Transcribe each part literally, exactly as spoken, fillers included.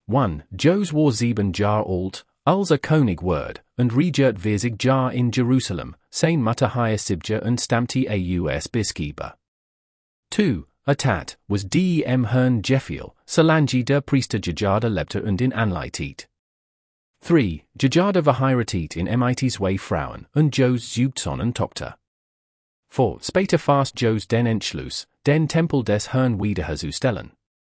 one. Jos war sieben Jahr alt, als er König word, und regiert vierzig Jahr in Jerusalem, sein Mutter hieß und stammte aus Biskeba. two. Atat, was dem Herrn Jephiel, Solange der Priester Jejada lebte und in Anleitet. three. Jejada verheiratet in mit zwei Frauen, und Jos Zugson und Tochter. four. Später fast Jos den Entschluss, den Tempel des Herrn wiederherzustellen.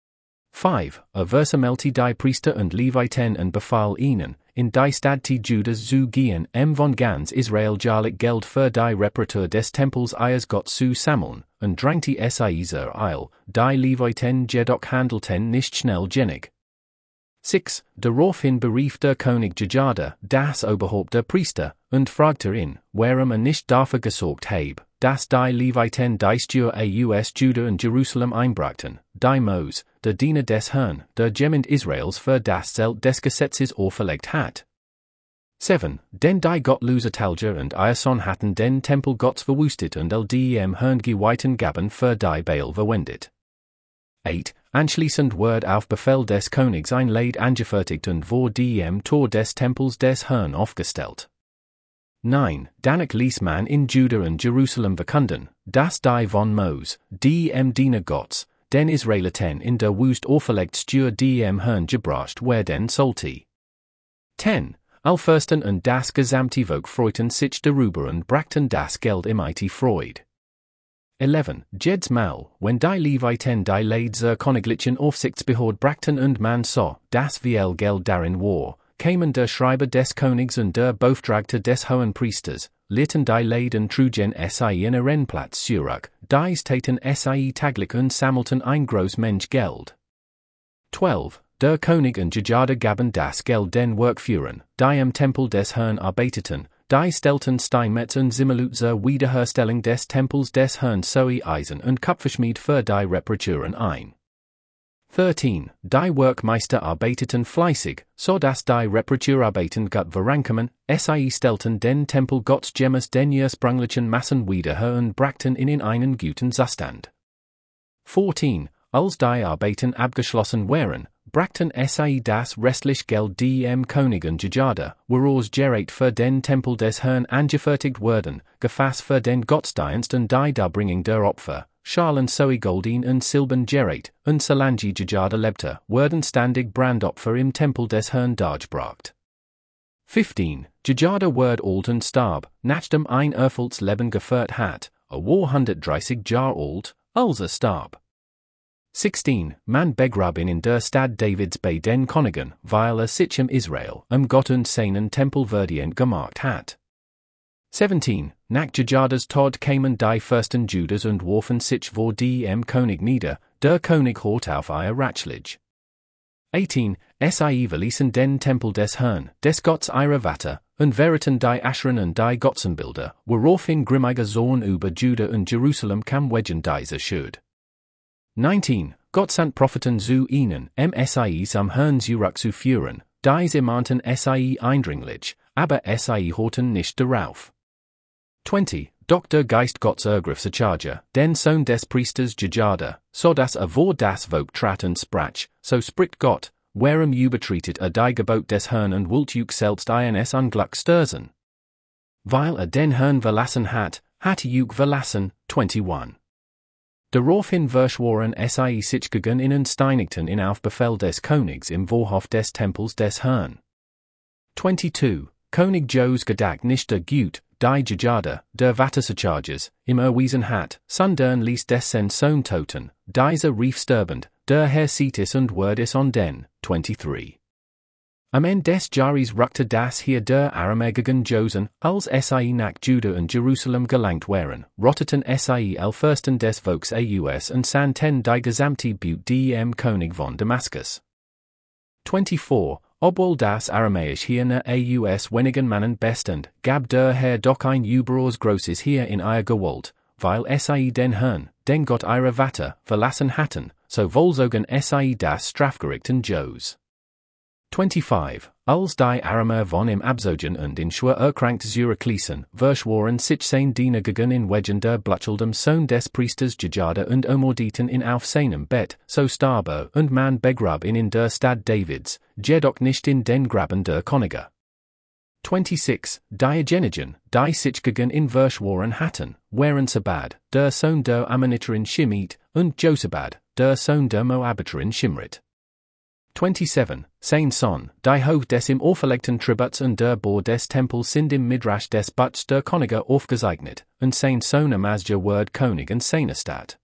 five. Er versammelte die Priester und Leviten und befahl ihnen, in die Stadt Judas zu gehen, em von ganz Israel jahrlich Geld für die Reparatur des Tempels ihres Gott zu sammeln, und drängte es zur Eil, die Leviten jedoch handelten nicht schnell genug. six. Daraufhin berief der König Jejada das Oberhaupt der Priester, und fragte ihn, warum er nicht dafür gesorgt habe, dass die Leviten die Steuer aus Juda und Jerusalem einbrachten, die Mose, der Diener des Herrn, der Gemand Israels für das Zelt des Gesetzes auferlegt hat. seven. Denn die gottlose Talger und Ierson hatten den Tempel Gottes verwüstet und dem Herrn geweihten Gaben für die Baal verwendet. eight. Anschließend ward auf Befehl des Königs ein Leid angefertigt und vor dem Tor des Tempels des Herrn aufgestellt. nine. Danach ließ man in Juda und Jerusalem verkünden, dass die von Mose, dem Diener Gottes, den Israeliten in der Wüste auferlegt Steuer dem Herrn gebracht werden sollte. ten. Allfürsten und das gesamte Volk freuten sich darüber und brachten das Geld mit Freude. eleven. Jedes Mal, wenn die Leviten die Leid zur königlichen Aufsichtsbehörde brachten und man sah, dass viel Geld darin war, kamen der Schreiber des Königs und der Beauftragte des Hohen Priesters, lehrten die Leid und trugen sei in ihren Platz zurück, dies taten sei taglich und sammelten ein groß Mensch Geld. twelve. Der König und Jejada gaben das Geld den Workführern, die im Tempel des Herrn arbeiteten, die stellten Steinmetz und Zimmerlut zur Wiederherstellung des Tempels des Herrn sowie Eisen und Kupferschmied für die Reparaturen ein. thirteen. Die Workmeister arbeiteten fleißig, so dass die Reparaturarbeiten gut vorankamen, sie stellten den Tempel Gottes gemäß den ursprünglichen Massen wiederher und brachten ihn in einen guten Zustand. fourteen. Als die Arbeiten abgeschlossen waren, brachten sie das restliche Geld dem König und Jejada, woraus Gerät für den Tempel des Herrn angefertigt wurden, gefasst für den Gottesdienst und die Darbringung der Opfer, Schalen sowie Goldin und Silbern Gerät, und solange Jejada lebte, wurden standig Brandopfer im Tempel des Herrn dargebracht. fifteen. Jejada ward alt und starb, nachdem ein erfülltes Leben geführt hat, er war hundertdreißig Jahre alt, als er starb. sixteen. Man begrab ihn in der Stadt Davids bei den Königen, weil er sich im Israel, um Gott und seinen Tempel verdient gemacht hat. seventeen. Nach Jejadas Tod kamen die Fürsten Judas und warfen sich vor dem König nieder, der König hort auf ihr Ratschlag. eighteen. Sie verließen den Tempel des Herrn, des Gottes ihrer Vater, und verrieten die Ascheren und die Götzenbilder, woraufhin grimmiger Zorn über Juda und Jerusalem kam wegen dieser Schuld. nineteen. Gott sandt Propheten zu ihnen, um sie am Herrn zurückzuführen, diese ermahnten sie eindringlich, aber sie horten nicht darauf. twenty. Doch der Geist Gottes ergriff Sacharja, den Sohn des Priesters Jejada, so dass er vor das Volk trat und sprach, so spricht Gott, warum übertretet er die Gebot des Herrn und wollt juk selbst eines Unglück stürzen? Weil er den Herrn verlassen hat, hat juk verlassen. twenty-one. Daraufhin verschworen sie sich gegen ihn und steinigten ihn auf Befehl des Königs im Vorhof des Tempels des Herrn. twenty-two. König Jos gedacht nicht der Gut, die Jejada, der Vatersacharges, im erwiesen hat, sondern ließ dessen Sohn toten, dieser rief sterbend, der Herr sieht es und ward es on den. twenty-three. Am Ende des Jahres rückte das hier der Aramäischen Josen, als sie nach Juda und Jerusalem gelangt waren, rotteten sie el Fürsten des Volks aus und sandten die gesamte Butte dem König von Damaskus. twenty-four. Obwohl das Aramäisch hier ne aus wenigen Mannen bestand, gab der Herr doch ein überaus großes hier in ihr Gewalt, weil sie den Herrn, den Gott ihrer Vater, verlassen hatten, so vollzogen sie das Strafgericht in Jos. twenty-five. als die Aramer von im Abzogen und in Schwur erkrankt zurückließen, verschworen sich sein Dienergegen in Wegen der Blutschildem Sohn des Priesters Jejada und Omorditen in auf seinem Bett, so starbe und man begrab in in der Stadt Davids, jedoch nicht in den Graben der Könige. twenty-six. Diogenigen, die sich gegen in verschworen hatten, waren Sabad, der Sohn der Ammoniterin Shimit, und Josabad, der Sohn der Moabiterin Shimrit. twenty-seven. Sein Son, die hoch des im auferlegten Tributs und der Bor des Tempels sind im Midrash des Butts der Könige aufgezeichnet, und sein Sohn Amazja word König und seine Stadt.